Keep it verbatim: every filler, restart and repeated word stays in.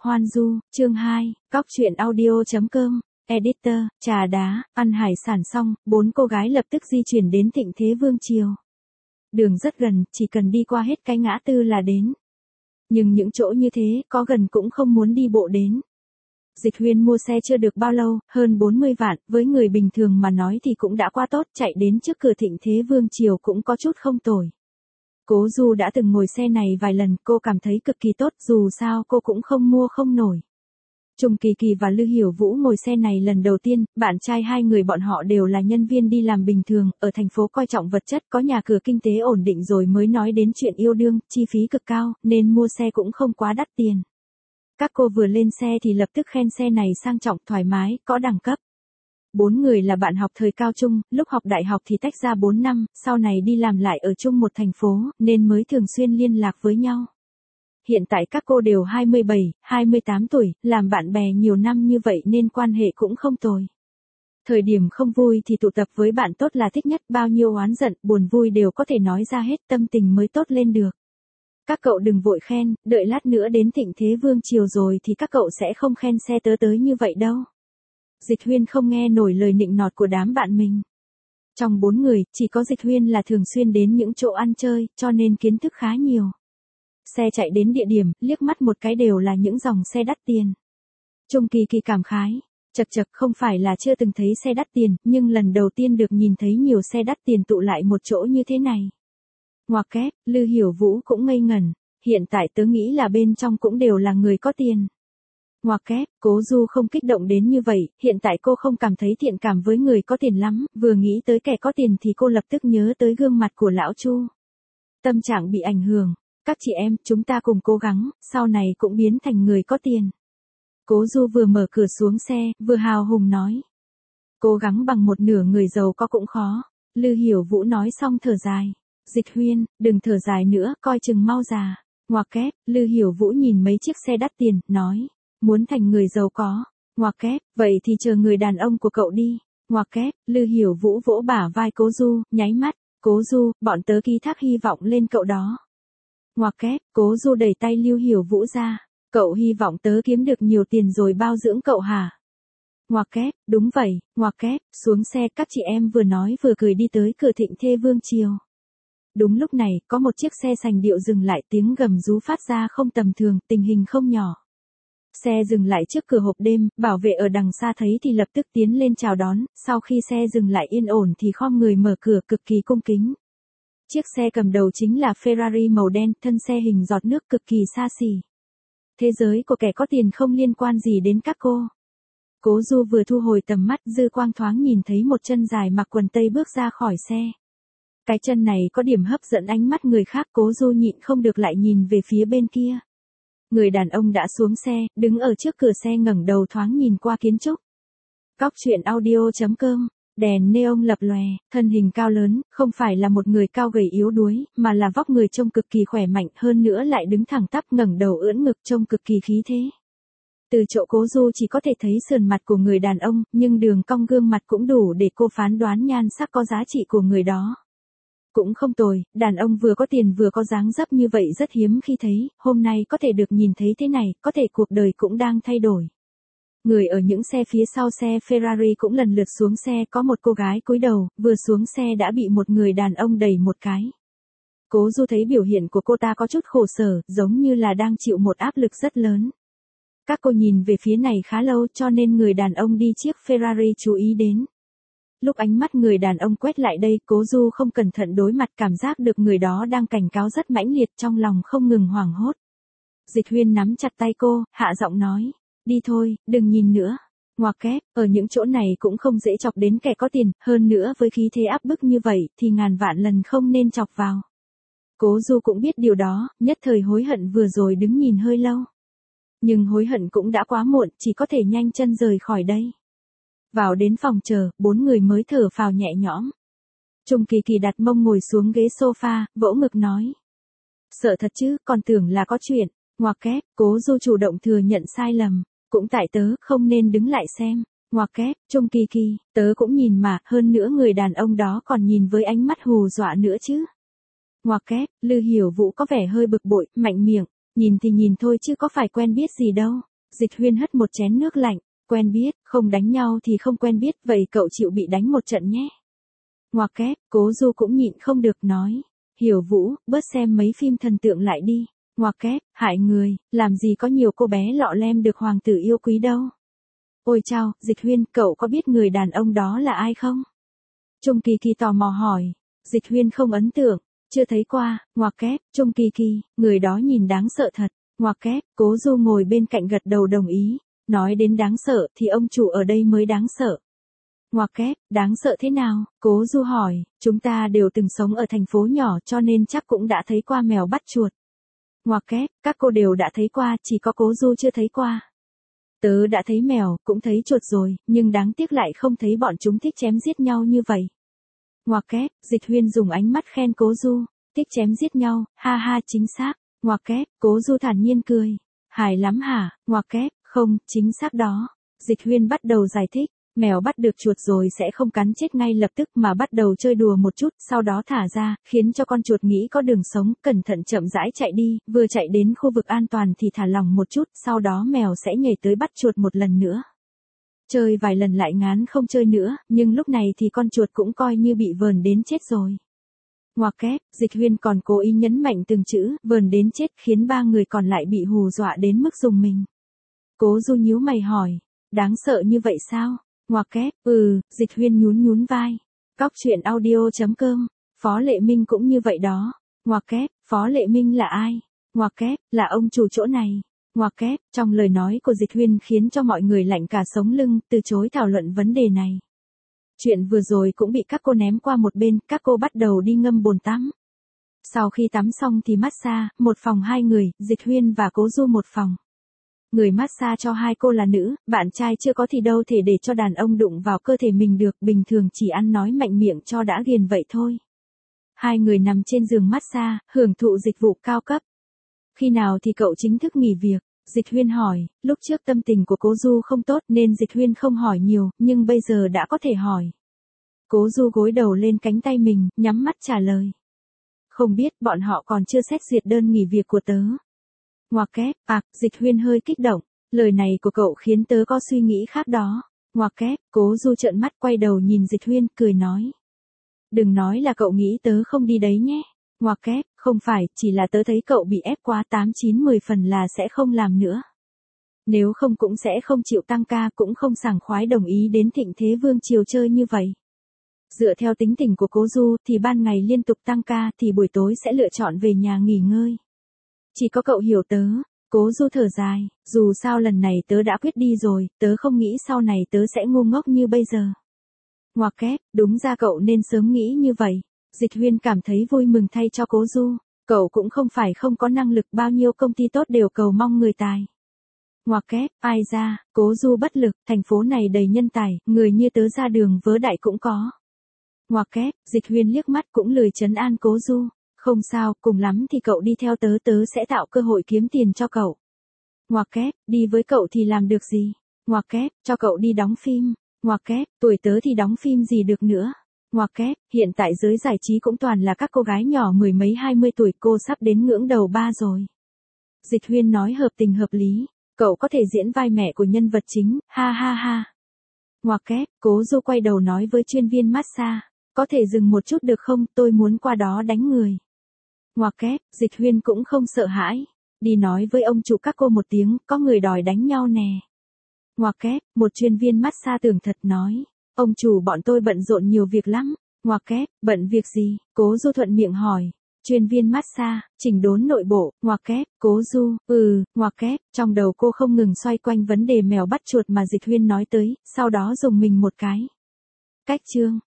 Hoan Du, chương hai, cóc truyện audio chấm com, editor, trà đá, ăn hải sản xong, bốn cô gái lập tức di chuyển đến Thịnh Thế Vương Triều. Đường rất gần, chỉ cần đi qua hết cái ngã tư là đến. Nhưng những chỗ như thế, có gần cũng không muốn đi bộ đến. Dịch Huyên mua xe chưa được bao lâu, hơn bốn mươi vạn, với người bình thường mà nói thì cũng đã qua tốt, chạy đến trước cửa Thịnh Thế Vương Triều cũng có chút không tồi. Cố Du đã từng ngồi xe này vài lần, cô cảm thấy cực kỳ tốt, dù sao cô cũng không mua không nổi. Trung Kỳ Kỳ và Lư Hiểu Vũ ngồi xe này lần đầu tiên, bạn trai hai người bọn họ đều là nhân viên đi làm bình thường, ở thành phố coi trọng vật chất, có nhà cửa kinh tế ổn định rồi mới nói đến chuyện yêu đương, chi phí cực cao, nên mua xe cũng không quá đắt tiền. Các cô vừa lên xe thì lập tức khen xe này sang trọng, thoải mái, có đẳng cấp. Bốn người là bạn học thời cao trung, lúc học đại học thì tách ra bốn năm, sau này đi làm lại ở chung một thành phố, nên mới thường xuyên liên lạc với nhau. Hiện tại các cô đều hai mươi bảy, hai mươi tám tuổi, làm bạn bè nhiều năm như vậy nên quan hệ cũng không tồi. Thời điểm không vui thì tụ tập với bạn tốt là thích nhất, bao nhiêu oán giận, buồn vui đều có thể nói ra hết, tâm tình mới tốt lên được. Các cậu đừng vội khen, đợi lát nữa đến Thịnh Thế Vương Triều rồi thì các cậu sẽ không khen xe tớ tới như vậy đâu. Dịch Huyên không nghe nổi lời nịnh nọt của đám bạn mình. Trong bốn người, chỉ có Dịch Huyên là thường xuyên đến những chỗ ăn chơi, cho nên kiến thức khá nhiều. Xe chạy đến địa điểm, liếc mắt một cái đều là những dòng xe đắt tiền. Trung Kỳ Kỳ cảm khái, chật chật không phải là chưa từng thấy xe đắt tiền, nhưng lần đầu tiên được nhìn thấy nhiều xe đắt tiền tụ lại một chỗ như thế này. Ngoặc kép, Lư Hiểu Vũ cũng ngây ngẩn, hiện tại tớ nghĩ là bên trong cũng đều là người có tiền. Ngoặc kép, Cố Du không kích động đến như vậy, hiện tại cô không cảm thấy thiện cảm với người có tiền lắm, vừa nghĩ tới kẻ có tiền thì cô lập tức nhớ tới gương mặt của lão Chu. Tâm trạng bị ảnh hưởng, các chị em, chúng ta cùng cố gắng, sau này cũng biến thành người có tiền. Cố Du vừa mở cửa xuống xe, vừa hào hùng nói. Cố gắng bằng một nửa người giàu có cũng khó, Lư Hiểu Vũ nói xong thở dài. Dịch Huyên, đừng thở dài nữa, coi chừng mau già. Ngoặc kép, Lư Hiểu Vũ nhìn mấy chiếc xe đắt tiền, nói. Muốn thành người giàu có. Ngoặc kép, vậy thì chờ người đàn ông của cậu đi. Ngoặc kép, Lư Hiểu Vũ vỗ bả vai Cố Du, nháy mắt. Cố Du, bọn tớ ký thác hy vọng lên cậu đó. Ngoặc kép, Cố Du đẩy tay Lưu Hiểu Vũ ra. Cậu hy vọng tớ kiếm được nhiều tiền rồi bao dưỡng cậu hả? Ngoặc kép, đúng vậy. Ngoặc kép, xuống xe, các chị em vừa nói vừa cười đi tới cửa Thịnh Thế Vương Triều. Đúng lúc này, có một chiếc xe sành điệu dừng lại, tiếng gầm rú phát ra không tầm thường, tình hình không nhỏ. Xe dừng lại trước cửa hộp đêm, bảo vệ ở đằng xa thấy thì lập tức tiến lên chào đón, sau khi xe dừng lại yên ổn thì khom người mở cửa cực kỳ cung kính. Chiếc xe cầm đầu chính là Ferrari màu đen, thân xe hình giọt nước cực kỳ xa xỉ. Thế giới của kẻ có tiền không liên quan gì đến các cô. Cố Du vừa thu hồi tầm mắt, dư quang thoáng nhìn thấy một chân dài mặc quần tây bước ra khỏi xe. Cái chân này có điểm hấp dẫn ánh mắt người khác, Cố Du nhịn không được lại nhìn về phía bên kia. Người đàn ông đã xuống xe, đứng ở trước cửa xe ngẩng đầu thoáng nhìn qua kiến trúc. Cóc truyện audio chấm com, đèn neon lập lòe, thân hình cao lớn, không phải là một người cao gầy yếu đuối, mà là vóc người trông cực kỳ khỏe mạnh, hơn nữa lại đứng thẳng tắp ngẩng đầu ưỡn ngực trông cực kỳ khí thế. Từ chỗ Cố Du chỉ có thể thấy sườn mặt của người đàn ông, nhưng đường cong gương mặt cũng đủ để cô phán đoán nhan sắc có giá trị của người đó. Cũng không tồi, đàn ông vừa có tiền vừa có dáng dấp như vậy rất hiếm khi thấy, hôm nay có thể được nhìn thấy thế này, có thể cuộc đời cũng đang thay đổi. Người ở những xe phía sau xe Ferrari cũng lần lượt xuống xe, có một cô gái cúi đầu, vừa xuống xe đã bị một người đàn ông đẩy một cái. Cố Du thấy biểu hiện của cô ta có chút khổ sở, giống như là đang chịu một áp lực rất lớn. Các cô nhìn về phía này khá lâu cho nên người đàn ông đi chiếc Ferrari chú ý đến. Lúc ánh mắt người đàn ông quét lại đây, Cố Du không cẩn thận đối mặt, cảm giác được người đó đang cảnh cáo rất mãnh liệt, trong lòng không ngừng hoảng hốt. Dịch Huyên nắm chặt tay cô, hạ giọng nói, đi thôi, đừng nhìn nữa. Ngoặc kép, ở những chỗ này cũng không dễ chọc đến kẻ có tiền, hơn nữa với khí thế áp bức như vậy thì ngàn vạn lần không nên chọc vào. Cố Du cũng biết điều đó, nhất thời hối hận vừa rồi đứng nhìn hơi lâu. Nhưng hối hận cũng đã quá muộn, chỉ có thể nhanh chân rời khỏi đây. Vào đến phòng chờ, bốn người mới thở phào nhẹ nhõm. Trung Kỳ Kỳ đặt mông ngồi xuống ghế sofa, vỗ ngực nói. Sợ thật chứ, còn tưởng là có chuyện. Ngoặc kép, Cố Du chủ động thừa nhận sai lầm. Cũng tại tớ, không nên đứng lại xem. Ngoặc kép, Trung Kỳ Kỳ, tớ cũng nhìn mà, hơn nữa người đàn ông đó còn nhìn với ánh mắt hù dọa nữa chứ. Ngoặc kép, Lư Hiểu Vũ có vẻ hơi bực bội, mạnh miệng. Nhìn thì nhìn thôi chứ có phải quen biết gì đâu. Dịch Huyên hất một chén nước lạnh, quen biết, không đánh nhau thì không quen biết, vậy cậu chịu bị đánh một trận nhé. Ngoặc kép, Cố Du cũng nhịn không được nói. Hiểu Vũ, bớt xem mấy phim thần tượng lại đi. Ngoặc kép, hại người, làm gì có nhiều cô bé lọ lem được hoàng tử yêu quý đâu. Ôi chao, Dịch Huyên, cậu có biết người đàn ông đó là ai không? Trung Kỳ Kỳ tò mò hỏi. Dịch Huyên không ấn tượng, chưa thấy qua. Ngoặc kép, Trung Kỳ Kỳ, người đó nhìn đáng sợ thật. Ngoặc kép, Cố Du ngồi bên cạnh gật đầu đồng ý. Nói đến đáng sợ thì ông chủ ở đây mới đáng sợ. Ngoặc kép, đáng sợ thế nào? Cố Du hỏi, chúng ta đều từng sống ở thành phố nhỏ cho nên chắc cũng đã thấy qua mèo bắt chuột. Ngoặc kép, các cô đều đã thấy qua, chỉ có Cố Du chưa thấy qua. Tớ đã thấy mèo, cũng thấy chuột rồi, nhưng đáng tiếc lại không thấy bọn chúng thích chém giết nhau như vậy. Ngoặc kép, Dịch Huyên dùng ánh mắt khen Cố Du, thích chém giết nhau, ha ha chính xác. Ngoặc kép, Cố Du thản nhiên cười. Hài lắm hả? Ngoặc kép, không, chính xác đó. Dịch Huyên bắt đầu giải thích. Mèo bắt được chuột rồi sẽ không cắn chết ngay lập tức mà bắt đầu chơi đùa một chút, sau đó thả ra, khiến cho con chuột nghĩ có đường sống, cẩn thận chậm rãi chạy đi, vừa chạy đến khu vực an toàn thì thả lỏng một chút, sau đó mèo sẽ nhảy tới bắt chuột một lần nữa. Chơi vài lần lại ngán không chơi nữa, nhưng lúc này thì con chuột cũng coi như bị vờn đến chết rồi. Ngoặc kép, Dịch Huyên còn cố ý nhấn mạnh từng chữ, vờn đến chết, khiến ba người còn lại bị hù dọa đến mức rùng mình. Cố Du nhíu mày hỏi, đáng sợ như vậy sao? Ngoặc kép, ừ, Dịch Huyên nhún nhún vai. Cóc truyện audio chấm com, Phó Lệ Minh cũng như vậy đó. Ngoặc kép, Phó Lệ Minh là ai? Ngoặc kép, là ông chủ chỗ này. Ngoặc kép, trong lời nói của Dịch Huyên khiến cho mọi người lạnh cả sống lưng, từ chối thảo luận vấn đề này. Chuyện vừa rồi cũng bị các cô ném qua một bên, các cô bắt đầu đi ngâm bồn tắm. Sau khi tắm xong thì massage, một phòng hai người, Dịch Huyên và Cố Du một phòng. Người massage cho hai cô là nữ, bạn trai chưa có thì đâu thể để cho đàn ông đụng vào cơ thể mình được, bình thường chỉ ăn nói mạnh miệng cho đã ghiền vậy thôi. Hai người nằm trên giường massage, hưởng thụ dịch vụ cao cấp. Khi nào thì cậu chính thức nghỉ việc? Dịch Huyên hỏi, lúc trước tâm tình của Cố Du không tốt nên Dịch Huyên không hỏi nhiều, nhưng bây giờ đã có thể hỏi. Cố Du gối đầu lên cánh tay mình, nhắm mắt trả lời. Không biết, bọn họ còn chưa xét duyệt đơn nghỉ việc của tớ. Ngoặc kép, à, Dịch Huyên hơi kích động, lời này của cậu khiến tớ có suy nghĩ khác đó. Ngoặc kép, Cố Du trợn mắt quay đầu nhìn Dịch Huyên, cười nói. Đừng nói là cậu nghĩ tớ không đi đấy nhé. Ngoặc kép, không phải, chỉ là tớ thấy cậu bị ép quá tám chín mười phần là sẽ không làm nữa. Nếu không cũng sẽ không chịu tăng ca, cũng không sảng khoái đồng ý đến Thịnh Thế Vương Triều chơi như vậy. Dựa theo tính tình của Cố Du thì ban ngày liên tục tăng ca thì buổi tối sẽ lựa chọn về nhà nghỉ ngơi. Chỉ có cậu hiểu tớ. Cố Du thở dài, dù sao lần này tớ đã quyết đi rồi, tớ không nghĩ sau này tớ sẽ ngu ngốc như bây giờ. Ngoặc kép, đúng ra cậu nên sớm nghĩ như vậy. Dịch Huyên cảm thấy vui mừng thay cho Cố Du, cậu cũng không phải không có năng lực, bao nhiêu công ty tốt đều cầu mong người tài. Ngoặc kép, ai ra, Cố Du bất lực, thành phố này đầy nhân tài, người như tớ ra đường vớ đại cũng có. Ngoặc kép, Dịch Huyên liếc mắt cũng lười trấn an Cố Du. Không sao, cùng lắm thì cậu đi theo tớ, tớ sẽ tạo cơ hội kiếm tiền cho cậu. Ngoặc kép, đi với cậu thì làm được gì? Ngoặc kép, cho cậu đi đóng phim. Ngoặc kép, tuổi tớ thì đóng phim gì được nữa? Ngoặc kép, hiện tại giới giải trí cũng toàn là các cô gái nhỏ mười mấy hai mươi tuổi, cô sắp đến ngưỡng đầu ba rồi. Dịch Huyên nói hợp tình hợp lý, cậu có thể diễn vai mẹ của nhân vật chính, ha ha ha. Ngoặc kép, Cố Du quay đầu nói với chuyên viên massage, có thể dừng một chút được không, tôi muốn qua đó đánh người. Ngoặc kép, Dịch Huyên cũng không sợ hãi, đi nói với ông chủ các cô một tiếng, có người đòi đánh nhau nè. Ngoặc kép, một chuyên viên massage tưởng thật nói, ông chủ bọn tôi bận rộn nhiều việc lắm. Ngoặc kép, bận việc gì? Cố Du thuận miệng hỏi. Chuyên viên massage, chỉnh đốn nội bộ. Ngoặc kép, Cố Du, ừ, ngoặc kép, trong đầu cô không ngừng xoay quanh vấn đề mèo bắt chuột mà Dịch Huyên nói tới, sau đó dùng mình một cái. Cách chương